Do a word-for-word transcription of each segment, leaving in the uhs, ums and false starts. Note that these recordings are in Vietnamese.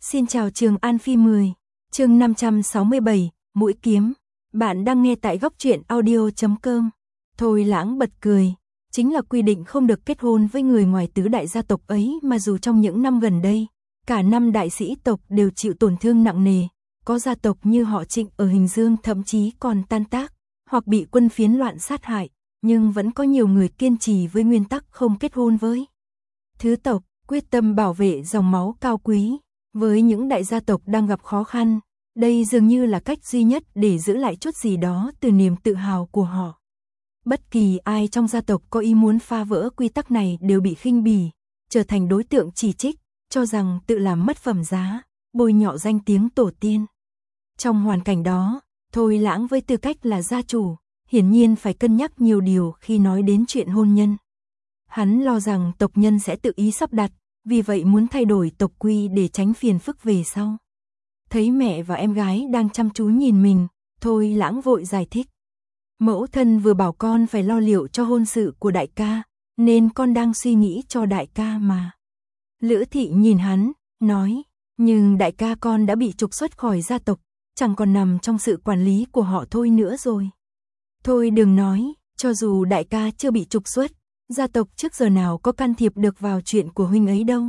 Xin chào Trường An Phi mười, chương năm trăm sáu mươi bảy, Mũi Kiếm. Bạn đang nghe tại góc truyện audio chấm com. Thôi Lãng bật cười, chính là quy định không được kết hôn với người ngoài tứ đại gia tộc ấy mà dù trong những năm gần đây, cả năm đại sĩ tộc đều chịu tổn thương nặng nề, có gia tộc như họ Trịnh ở Hình Dương thậm chí còn tan tác, hoặc bị quân phiến loạn sát hại, nhưng vẫn có nhiều người kiên trì với nguyên tắc không kết hôn với thứ tộc, quyết tâm bảo vệ dòng máu cao quý. Với những đại gia tộc đang gặp khó khăn, đây dường như là cách duy nhất để giữ lại chút gì đó từ niềm tự hào của họ. Bất kỳ ai trong gia tộc có ý muốn phá vỡ quy tắc này đều bị khinh bỉ, trở thành đối tượng chỉ trích, cho rằng tự làm mất phẩm giá, bôi nhọ danh tiếng tổ tiên. Trong hoàn cảnh đó, Thôi Lãng với tư cách là gia chủ, hiển nhiên phải cân nhắc nhiều điều khi nói đến chuyện hôn nhân. Hắn lo rằng tộc nhân sẽ tự ý sắp đặt, vì vậy muốn thay đổi tộc quy để tránh phiền phức về sau. Thấy mẹ và em gái đang chăm chú nhìn mình, Thôi Lãng vội giải thích. Mẫu thân vừa bảo con phải lo liệu cho hôn sự của đại ca, nên con đang suy nghĩ cho đại ca mà. Lữ Thị nhìn hắn, nói, nhưng đại ca con đã bị trục xuất khỏi gia tộc, chẳng còn nằm trong sự quản lý của họ Thôi nữa rồi. Thôi đừng nói, cho dù đại ca chưa bị trục xuất, gia tộc trước giờ nào có can thiệp được vào chuyện của huynh ấy đâu.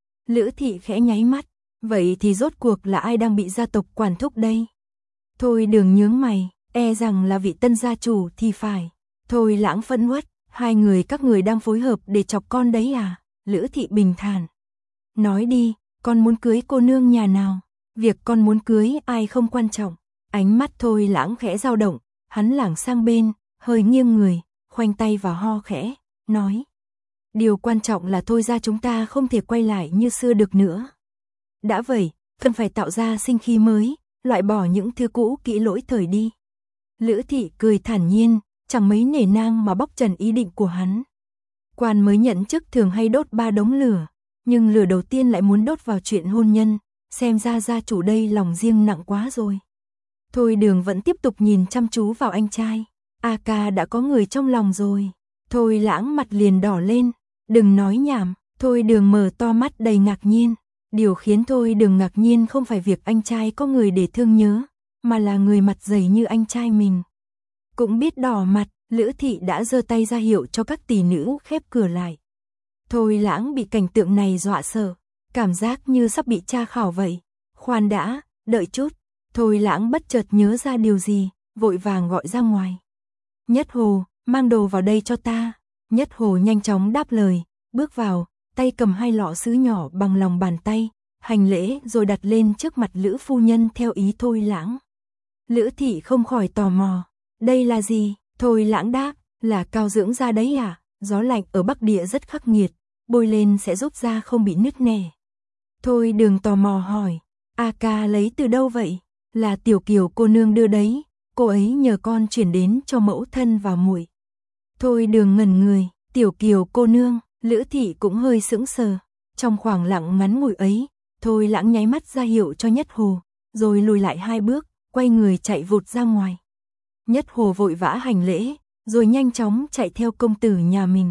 Lữ Thị khẽ nháy mắt, vậy thì rốt cuộc là ai đang bị gia tộc quản thúc đây? Thôi Đường nhướng mày, e rằng là vị tân gia chủ thì phải. Thôi Lãng phẫn uất, hai người các người đang phối hợp để chọc con đấy à? Lữ Thị bình thản. Nói đi, con muốn cưới cô nương nhà nào? Việc con muốn cưới ai không quan trọng. Ánh mắt Thôi Lãng khẽ dao động, hắn lảng sang bên, hơi nghiêng người, khoanh tay vào ho khẽ, nói. Điều quan trọng là Thôi ra chúng ta không thể quay lại như xưa được nữa. Đã vậy, cần phải tạo ra sinh khí mới, loại bỏ những thứ cũ kỹ lỗi thời đi. Lữ Thị cười thản nhiên, chẳng mấy nể nang mà bóc trần ý định của hắn. Quan mới nhận chức thường hay đốt ba đống lửa, nhưng lửa đầu tiên lại muốn đốt vào chuyện hôn nhân, xem ra gia chủ đây lòng riêng nặng quá rồi. Thôi Đường vẫn tiếp tục nhìn chăm chú vào anh trai. A ca đã có người trong lòng rồi. Thôi Lãng mặt liền đỏ lên. Đừng nói nhảm. Thôi Đường mở to mắt đầy ngạc nhiên. Điều khiến Thôi Đường ngạc nhiên không phải việc anh trai có người để thương nhớ, mà là người mặt dày như anh trai mình cũng biết đỏ mặt. Lữ Thị đã giơ tay ra hiệu cho các tỷ nữ khép cửa lại. Thôi Lãng bị cảnh tượng này dọa sợ, cảm giác như sắp bị tra khảo vậy. Khoan đã, đợi chút. Thôi Lãng bất chợt nhớ ra điều gì, vội vàng gọi ra ngoài. Nhất Hồ, mang đồ vào đây cho ta. Nhất Hồ nhanh chóng đáp lời, bước vào, tay cầm hai lọ sứ nhỏ bằng lòng bàn tay, hành lễ rồi đặt lên trước mặt Lữ phu nhân theo ý Thôi Lãng. Lữ Thị không khỏi tò mò, đây là gì? Thôi Lãng đáp, là cao dưỡng da đấy à? Gió lạnh ở Bắc Địa rất khắc nghiệt, bôi lên sẽ giúp da không bị nứt nẻ. Thôi Đường tò mò hỏi, A ca lấy từ đâu vậy? Là Tiểu Kiều cô nương đưa đấy, cô ấy nhờ con chuyển đến cho mẫu thân và muội. Thôi Đường ngẩn người, Tiểu Kiều cô nương. Lữ Thị cũng hơi sững sờ. Trong khoảng lặng ngắn ngủi ấy, Thôi Lãng nháy mắt ra hiệu cho Nhất Hồ, rồi lùi lại hai bước, quay người chạy vụt ra ngoài. Nhất Hồ vội vã hành lễ, rồi nhanh chóng chạy theo công tử nhà mình.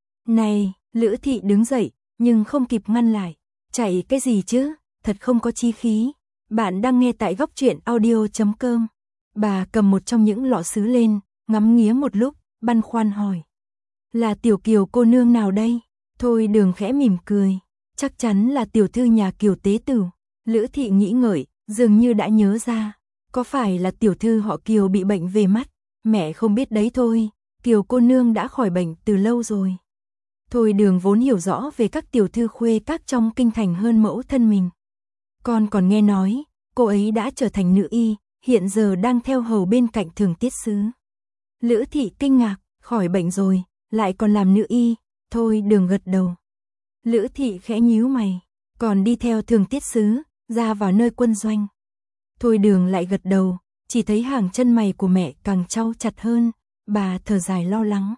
Này, Lữ Thị đứng dậy, nhưng không kịp ngăn lại. Chạy cái gì chứ, thật không có chí khí. Bạn đang nghe tại góc truyện audio chấm com. Bà cầm một trong những lọ sứ lên, ngắm nghía một lúc, băn khoăn hỏi. Là Tiểu Kiều cô nương nào đây? Thôi Đường khẽ mỉm cười. Chắc chắn là tiểu thư nhà Kiều tế tử. Lữ Thị nghĩ ngợi, dường như đã nhớ ra. Có phải là tiểu thư họ Kiều bị bệnh về mắt? Mẹ không biết đấy thôi. Kiều cô nương đã khỏi bệnh từ lâu rồi. Thôi Đường vốn hiểu rõ về các tiểu thư khuê các trong kinh thành hơn mẫu thân mình. Con còn nghe nói, cô ấy đã trở thành nữ y, hiện giờ đang theo hầu bên cạnh Thường Tiết Sứ. Lữ Thị kinh ngạc, khỏi bệnh rồi, lại còn làm nữ y. Thôi Đường gật đầu. Lữ Thị khẽ nhíu mày, còn đi theo Thường Tiết Sứ, ra vào nơi quân doanh. Thôi Đường lại gật đầu, chỉ thấy hàng chân mày của mẹ càng trau chặt hơn, bà thở dài lo lắng.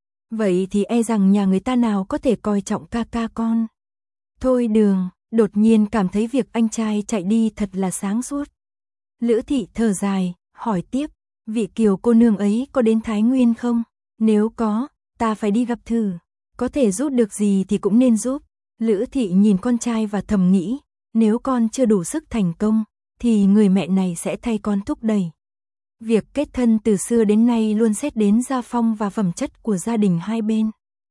Vậy thì e rằng nhà người ta nào có thể coi trọng ca ca con. Thôi Đường đột nhiên cảm thấy việc anh trai chạy đi thật là sáng suốt. Lữ Thị thở dài, hỏi tiếp, vị Kiều cô nương ấy có đến Thái Nguyên không? Nếu có, ta phải đi gặp thử, có thể giúp được gì thì cũng nên giúp. Lữ Thị nhìn con trai và thầm nghĩ, nếu con chưa đủ sức thành công, thì người mẹ này sẽ thay con thúc đẩy. Việc kết thân từ xưa đến nay luôn xét đến gia phong và phẩm chất của gia đình hai bên.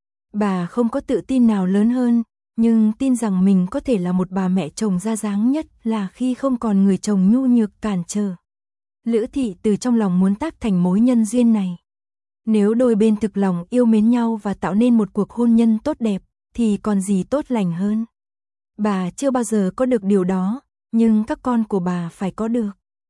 Bà không có tự tin nào lớn hơn, nhưng tin rằng mình có thể là một bà mẹ chồng ra dáng nhất là khi không còn người chồng nhu nhược cản trở. Lữ Thị từ trong lòng muốn tác thành mối nhân duyên này. Nếu đôi bên thực lòng yêu mến nhau và tạo nên một cuộc hôn nhân tốt đẹp, thì còn gì tốt lành hơn. Bà chưa bao giờ có được điều đó, nhưng các con của bà phải có được.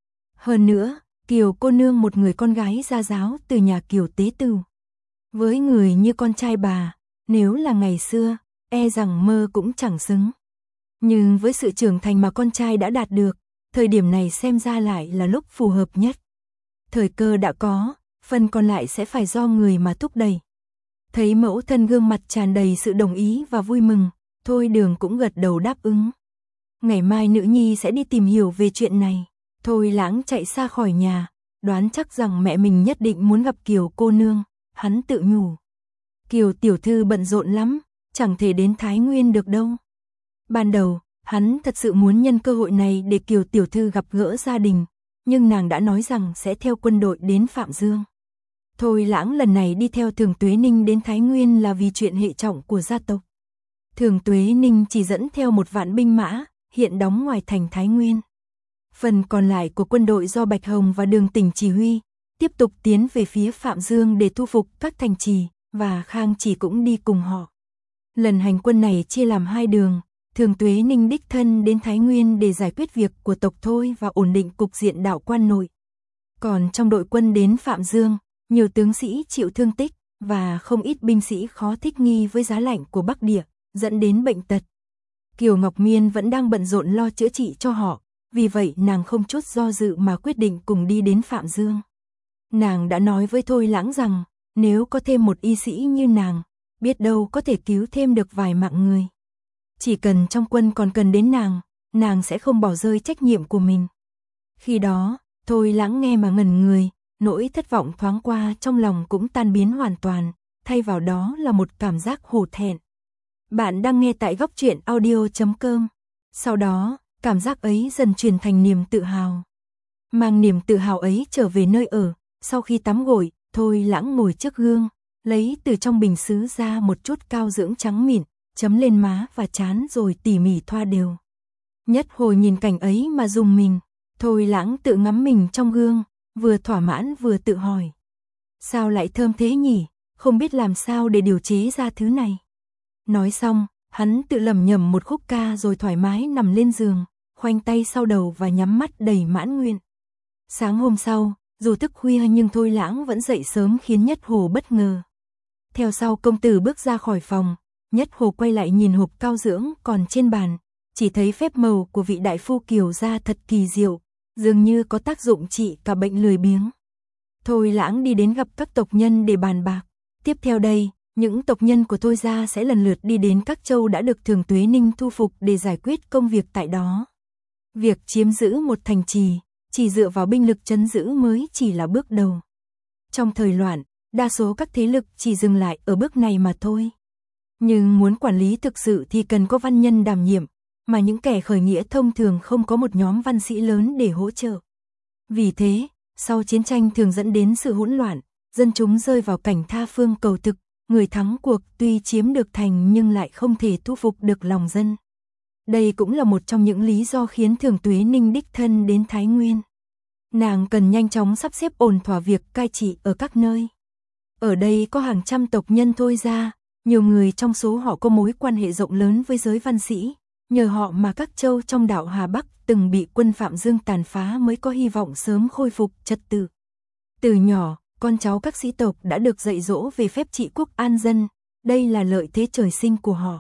Hơn nữa, Kiều cô nương một người con gái gia giáo từ nhà Kiều Tế Tửu. Với người như con trai bà, nếu là ngày xưa, e rằng mơ cũng chẳng xứng. Nhưng với sự trưởng thành mà con trai đã đạt được, thời điểm này xem ra lại là lúc phù hợp nhất. Thời cơ đã có, phần còn lại sẽ phải do người mà thúc đẩy. Thấy mẫu thân gương mặt tràn đầy sự đồng ý và vui mừng, Thôi Đường cũng gật đầu đáp ứng. Ngày mai nữ nhi sẽ đi tìm hiểu về chuyện này. Thôi Lãng chạy xa khỏi nhà, đoán chắc rằng mẹ mình nhất định muốn gặp Kiều cô nương, hắn tự nhủ. Kiều tiểu thư bận rộn lắm, chẳng thể đến Thái Nguyên được đâu. Ban đầu, hắn thật sự muốn nhân cơ hội này để Kiều tiểu thư gặp gỡ gia đình, nhưng nàng đã nói rằng sẽ theo quân đội đến Phạm Dương. Thôi Lãng lần này đi theo Thường Tuế Ninh đến Thái Nguyên là vì chuyện hệ trọng của gia tộc. Thường Tuế Ninh chỉ dẫn theo một vạn binh mã, hiện đóng ngoài thành Thái Nguyên. Phần còn lại của quân đội do Bạch Hồng và Đường Tỉnh chỉ huy, tiếp tục tiến về phía Phạm Dương để thu phục các thành trì, và Khang Chỉ cũng đi cùng họ. Lần hành quân này chia làm hai đường, Thường Tuế Ninh đích thân đến Thái Nguyên để giải quyết việc của tộc Thôi và ổn định cục diện đạo quan nội. Còn trong đội quân đến Phạm Dương, nhiều tướng sĩ chịu thương tích, và không ít binh sĩ khó thích nghi với giá lạnh của Bắc Địa, dẫn đến bệnh tật. Kiều Ngọc Miên vẫn đang bận rộn lo chữa trị cho họ, vì vậy nàng không chút do dự mà quyết định cùng đi đến Phạm Dương. Nàng đã nói với Thôi Lãng rằng, nếu có thêm một y sĩ như nàng, biết đâu có thể cứu thêm được vài mạng người. Chỉ cần trong quân còn cần đến nàng, nàng sẽ không bỏ rơi trách nhiệm của mình. Khi đó, Thôi Lãng nghe mà ngẩn người, nỗi thất vọng thoáng qua trong lòng cũng tan biến hoàn toàn, thay vào đó là một cảm giác hổ thẹn. Bạn đang nghe tại góc truyện audio chấm com. Sau đó, cảm giác ấy dần chuyển thành niềm tự hào. Mang niềm tự hào ấy trở về nơi ở, sau khi tắm gội, Thôi Lãng ngồi trước gương, lấy từ trong bình sứ ra một chút cao dưỡng trắng mịn, chấm lên má và trán rồi tỉ mỉ thoa đều. Nhất Hồi nhìn cảnh ấy mà rùng mình, Thôi Lãng tự ngắm mình trong gương, vừa thỏa mãn vừa tự hỏi. Sao lại thơm thế nhỉ, không biết làm sao để điều chế ra thứ này. Nói xong, hắn tự lẩm nhẩm một khúc ca rồi thoải mái nằm lên giường, khoanh tay sau đầu và nhắm mắt đầy mãn nguyện. Sáng hôm sau, dù thức khuya nhưng Thôi Lãng vẫn dậy sớm khiến Nhất Hồ bất ngờ. Theo sau công tử bước ra khỏi phòng, Nhất Hồ quay lại nhìn hộp cao dưỡng còn trên bàn, chỉ thấy phép màu của vị đại phu Kiều gia thật kỳ diệu, dường như có tác dụng trị cả bệnh lười biếng. Thôi Lãng đi đến gặp các tộc nhân để bàn bạc. Tiếp theo đây, những tộc nhân của Thôi gia sẽ lần lượt đi đến các châu đã được Thường Tuế Ninh thu phục để giải quyết công việc tại đó. Việc chiếm giữ một thành trì, chỉ dựa vào binh lực trấn giữ mới chỉ là bước đầu. Trong thời loạn, đa số các thế lực chỉ dừng lại ở bước này mà thôi. Nhưng muốn quản lý thực sự thì cần có văn nhân đảm nhiệm, mà những kẻ khởi nghĩa thông thường không có một nhóm văn sĩ lớn để hỗ trợ. Vì thế, sau chiến tranh thường dẫn đến sự hỗn loạn, dân chúng rơi vào cảnh tha phương cầu thực, người thắng cuộc tuy chiếm được thành nhưng lại không thể thu phục được lòng dân. Đây cũng là một trong những lý do khiến Thường Tuế Ninh đích thân đến Thái Nguyên. Nàng cần nhanh chóng sắp xếp ổn thỏa việc cai trị ở các nơi. Ở đây có hàng trăm tộc nhân Thôi gia, nhiều người trong số họ có mối quan hệ rộng lớn với giới văn sĩ, nhờ họ mà các châu trong đảo Hà Bắc từng bị quân Phạm Dương tàn phá mới có hy vọng sớm khôi phục trật tự. Từ nhỏ, con cháu các sĩ tộc đã được dạy dỗ về phép trị quốc an dân, đây là lợi thế trời sinh của họ.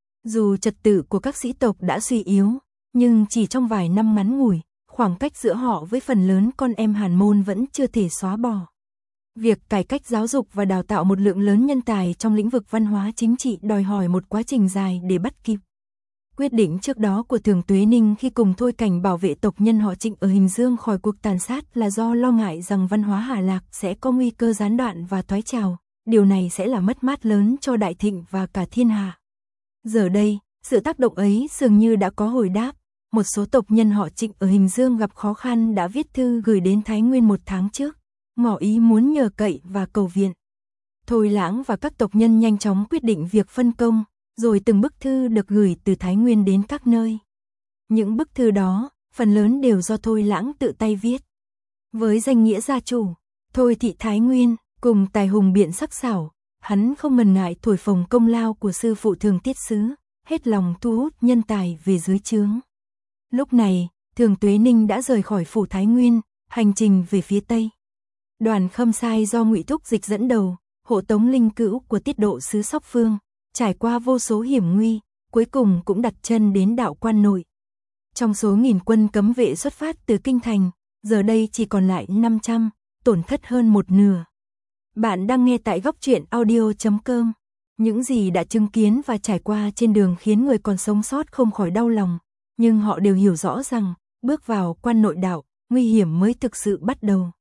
Dù trật tự của các sĩ tộc đã suy yếu, nhưng chỉ trong vài năm ngắn ngủi, khoảng cách giữa họ với phần lớn con em Hàn môn vẫn chưa thể xóa bỏ. Việc cải cách giáo dục và đào tạo một lượng lớn nhân tài trong lĩnh vực văn hóa chính trị đòi hỏi một quá trình dài để bắt kịp. Quyết định trước đó của Thường Tuế Ninh khi cùng Thôi Cảnh bảo vệ tộc nhân họ Trịnh ở Hình Dương khỏi cuộc tàn sát là do lo ngại rằng văn hóa Hà Lạc sẽ có nguy cơ gián đoạn và thoái trào, điều này sẽ là mất mát lớn cho Đại Thịnh và cả thiên hạ. Giờ đây, sự tác động ấy dường như đã có hồi đáp, một số tộc nhân họ Trịnh ở Hình Dương gặp khó khăn đã viết thư gửi đến Thái Nguyên một tháng trước, ngỏ ý muốn nhờ cậy và cầu viện. Thôi Lãng và các tộc nhân nhanh chóng quyết định việc phân công, rồi từng bức thư được gửi từ Thái Nguyên đến các nơi. Những bức thư đó, phần lớn đều do Thôi Lãng tự tay viết. Với danh nghĩa gia chủ, Thôi thị Thái Nguyên, cùng tài hùng biện sắc sảo, hắn không ngần ngại thổi phồng công lao của sư phụ Thường Tiết Sứ, hết lòng thu hút nhân tài về dưới trướng. Lúc này, Thường Tuế Ninh đã rời khỏi phủ Thái Nguyên, hành trình về phía Tây. Đoàn Khâm Sai do Ngụy Thúc Dịch dẫn đầu, hộ tống linh cữu của Tiết Độ Sứ Sóc Phương, trải qua vô số hiểm nguy, cuối cùng cũng đặt chân đến đạo Quan Nội. Trong số nghìn quân cấm vệ xuất phát từ Kinh Thành, giờ đây chỉ còn lại năm trăm, tổn thất hơn một nửa. Bạn đang nghe tại góc truyện audio chấm com. Những gì đã chứng kiến và trải qua trên đường khiến người còn sống sót không khỏi đau lòng, nhưng họ đều hiểu rõ rằng, bước vào Quan Nội đạo, nguy hiểm mới thực sự bắt đầu.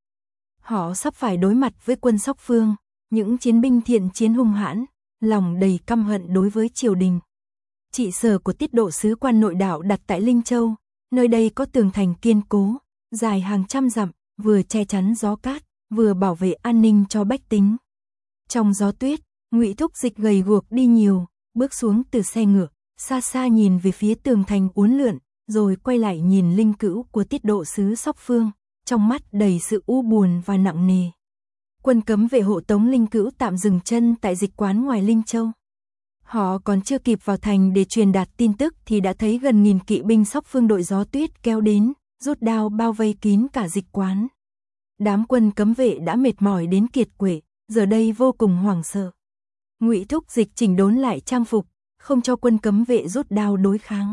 Họ sắp phải đối mặt với quân Sóc Phương, những chiến binh thiện chiến hung hãn, lòng đầy căm hận đối với triều đình. Trị sở của Tiết Độ Sứ Quan Nội đạo đặt tại Linh Châu, nơi đây có tường thành kiên cố, dài hàng trăm dặm, vừa che chắn gió cát, vừa bảo vệ an ninh cho bách tính. Trong gió tuyết, Ngụy Thúc Dịch gầy guộc đi nhiều, bước xuống từ xe ngựa, xa xa nhìn về phía tường thành uốn lượn, rồi quay lại nhìn linh cữu của Tiết Độ Sứ Sóc Phương, trong mắt đầy sự u buồn và nặng nề. Quân cấm vệ hộ tống linh cữu tạm dừng chân tại dịch quán ngoài Linh Châu. Họ còn chưa kịp vào thành để truyền đạt tin tức thì đã thấy gần nghìn kỵ binh Sóc Phương đội gió tuyết kéo đến, rút đao bao vây kín cả dịch quán. Đám quân cấm vệ đã mệt mỏi đến kiệt quệ, giờ đây vô cùng hoảng sợ. Ngụy Thúc Dịch chỉnh đốn lại trang phục, không cho quân cấm vệ rút đao đối kháng.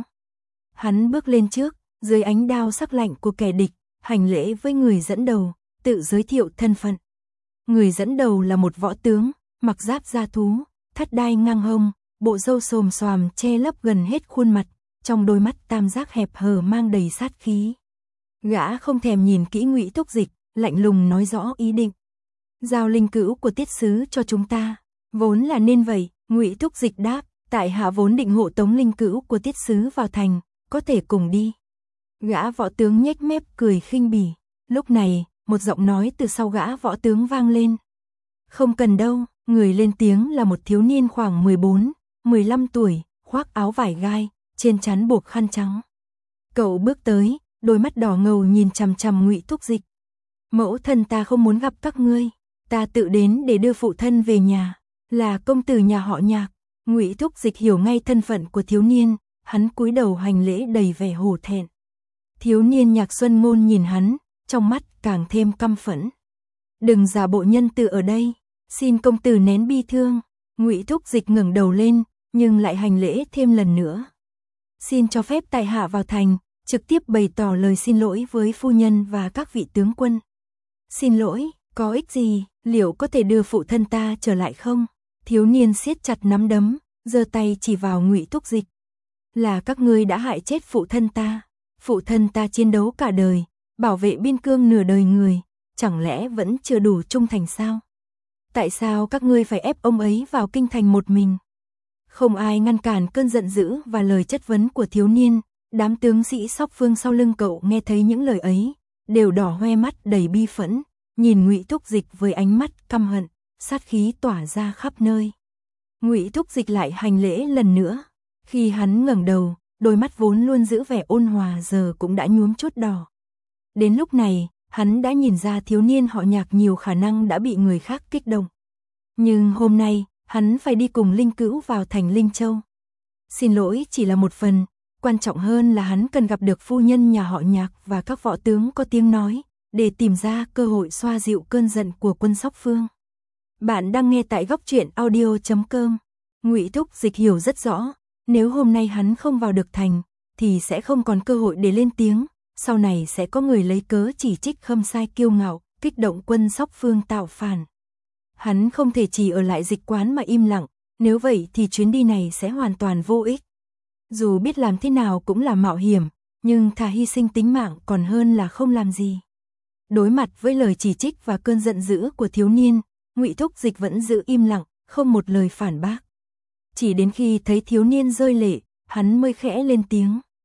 Hắn bước lên trước, dưới ánh đao sắc lạnh của kẻ địch, hành lễ với người dẫn đầu, tự giới thiệu thân phận. Người dẫn đầu là một võ tướng, mặc giáp da thú, thắt đai ngang hông, bộ râu xồm xoàm che lấp gần hết khuôn mặt, trong đôi mắt tam giác hẹp hờ mang đầy sát khí. Gã không thèm nhìn kỹ Ngụy Thúc Dịch, lạnh lùng nói rõ ý định. Giao linh cữu của Tiết Sứ cho chúng ta. Vốn là nên vậy, Ngụy Thúc Dịch đáp, tại hạ vốn định hộ tống linh cữu của Tiết Sứ vào thành, có thể cùng đi. Gã võ tướng nhếch mép cười khinh bỉ. Lúc này, một giọng nói từ sau gã võ tướng vang lên. Không cần đâu, người lên tiếng là một thiếu niên khoảng mười bốn, mười lăm tuổi, khoác áo vải gai, trên trán buộc khăn trắng. Cậu bước tới, đôi mắt đỏ ngầu nhìn chằm chằm Ngụy Thúc Dịch. Mẫu thân ta không muốn gặp các ngươi, ta tự đến để đưa phụ thân về nhà, là công tử nhà họ Nhạc. Ngụy Thúc Dịch hiểu ngay thân phận của thiếu niên, hắn cúi đầu hành lễ đầy vẻ hổ thẹn. Thiếu niên Nhạc Xuân Ngôn nhìn hắn, trong mắt càng thêm căm phẫn. Đừng giả bộ nhân từ ở đây, xin công tử nén bi thương. Ngụy Thúc Dịch ngẩng đầu lên, nhưng lại hành lễ thêm lần nữa. Xin cho phép tại hạ vào thành, trực tiếp bày tỏ lời xin lỗi với phu nhân và các vị tướng quân. Xin lỗi, có ích gì, liệu có thể đưa phụ thân ta trở lại không? Thiếu niên siết chặt nắm đấm, giơ tay chỉ vào Ngụy Thúc Dịch. Là các ngươi đã hại chết phụ thân ta. Phụ thân ta chiến đấu cả đời, bảo vệ biên cương nửa đời người, chẳng lẽ vẫn chưa đủ trung thành sao? Tại sao các ngươi phải ép ông ấy vào kinh thành một mình? Không ai ngăn cản cơn giận dữ và lời chất vấn của thiếu niên. Đám tướng sĩ Sóc Phương sau lưng cậu nghe thấy những lời ấy, đều đỏ hoe mắt đầy bi phẫn, nhìn Ngụy Thúc Dịch với ánh mắt căm hận, sát khí tỏa ra khắp nơi. Ngụy Thúc Dịch lại hành lễ lần nữa. Khi hắn ngẩng đầu, đôi mắt vốn luôn giữ vẻ ôn hòa giờ cũng đã nhuốm chút đỏ. Đến lúc này, hắn đã nhìn ra thiếu niên họ Nhạc nhiều khả năng đã bị người khác kích động. Nhưng hôm nay, hắn phải đi cùng linh cữu vào thành Linh Châu. Xin lỗi chỉ là một phần, quan trọng hơn là hắn cần gặp được phu nhân nhà họ Nhạc và các võ tướng có tiếng nói, để tìm ra cơ hội xoa dịu cơn giận của quân Sóc Phương. Bạn đang nghe tại góc truyện audio chấm com. Ngụy Thúc Dịch hiểu rất rõ, nếu hôm nay hắn không vào được thành, thì sẽ không còn cơ hội để lên tiếng, sau này sẽ có người lấy cớ chỉ trích Khâm Sai kiêu ngạo, kích động quân Sóc Phương tạo phản. Hắn không thể chỉ ở lại dịch quán mà im lặng, nếu vậy thì chuyến đi này sẽ hoàn toàn vô ích. Dù biết làm thế nào cũng là mạo hiểm, nhưng thà hy sinh tính mạng còn hơn là không làm gì. Đối mặt với lời chỉ trích và cơn giận dữ của thiếu niên, Ngụy Thúc Dịch vẫn giữ im lặng, không một lời phản bác. Chỉ đến khi thấy thiếu niên rơi lệ, hắn mới khẽ lên tiếng.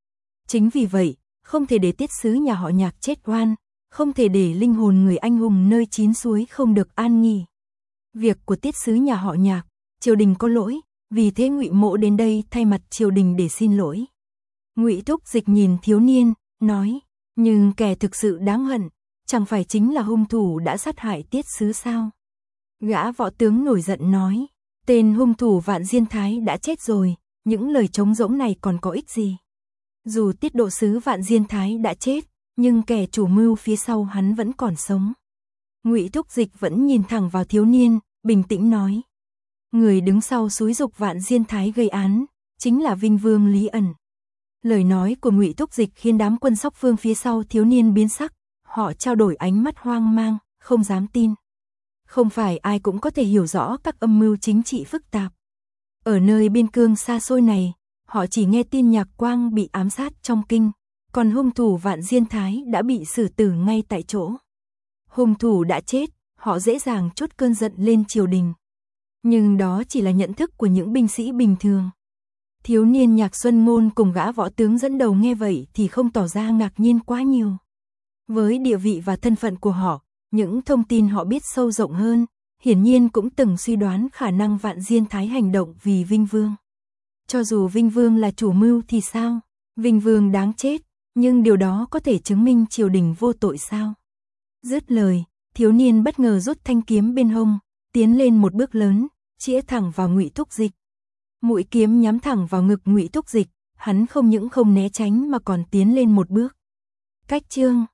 Chính vì vậy, không thể để tiết sứ nhà họ Nhạc chết oan, không thể để linh hồn người anh hùng nơi chín suối không được an nghỉ. Việc của tiết sứ nhà họ Nhạc, triều đình có lỗi, vì thế Ngụy Mỗ đến đây thay mặt triều đình để xin lỗi. Ngụy Thúc Dịch nhìn thiếu niên, nói, nhưng kẻ thực sự đáng hận, chẳng phải chính là hung thủ đã sát hại tiết sứ sao? Gã võ tướng nổi giận nói, tên hung thủ Vạn Diên Thái đã chết rồi, những lời trống rỗng này còn có ích gì? Dù tiết độ sứ Vạn Diên Thái đã chết, nhưng kẻ chủ mưu phía sau hắn vẫn còn sống. Ngụy Thúc Dịch vẫn nhìn thẳng vào thiếu niên, bình tĩnh nói, người đứng sau xúi giục Vạn Diên Thái gây án, chính là Vinh Vương Lý Ẩn. Lời nói của Ngụy Thúc Dịch khiến đám quân Sóc Phương phía sau thiếu niên biến sắc, họ trao đổi ánh mắt hoang mang, không dám tin. Không phải ai cũng có thể hiểu rõ các âm mưu chính trị phức tạp. Ở nơi biên cương xa xôi này, họ chỉ nghe tin Nhạc Quang bị ám sát trong kinh, còn hung thủ Vạn Diên Thái đã bị xử tử ngay tại chỗ. Hung thủ đã chết, họ dễ dàng trút cơn giận lên triều đình. Nhưng đó chỉ là nhận thức của những binh sĩ bình thường. Thiếu niên Nhạc Xuân Ngôn cùng gã võ tướng dẫn đầu nghe vậy thì không tỏ ra ngạc nhiên quá nhiều. Với địa vị và thân phận của họ, những thông tin họ biết sâu rộng hơn, hiển nhiên cũng từng suy đoán khả năng Vạn Diên Thái hành động vì Vinh Vương. Cho dù Vinh Vương là chủ mưu thì sao? Vinh Vương đáng chết, nhưng điều đó có thể chứng minh triều đình vô tội sao? Dứt lời, thiếu niên bất ngờ rút thanh kiếm bên hông, tiến lên một bước lớn, chĩa thẳng vào Ngụy Thúc Dịch. Mũi kiếm nhắm thẳng vào ngực Ngụy Thúc Dịch, hắn không những không né tránh mà còn tiến lên một bước. Cách chương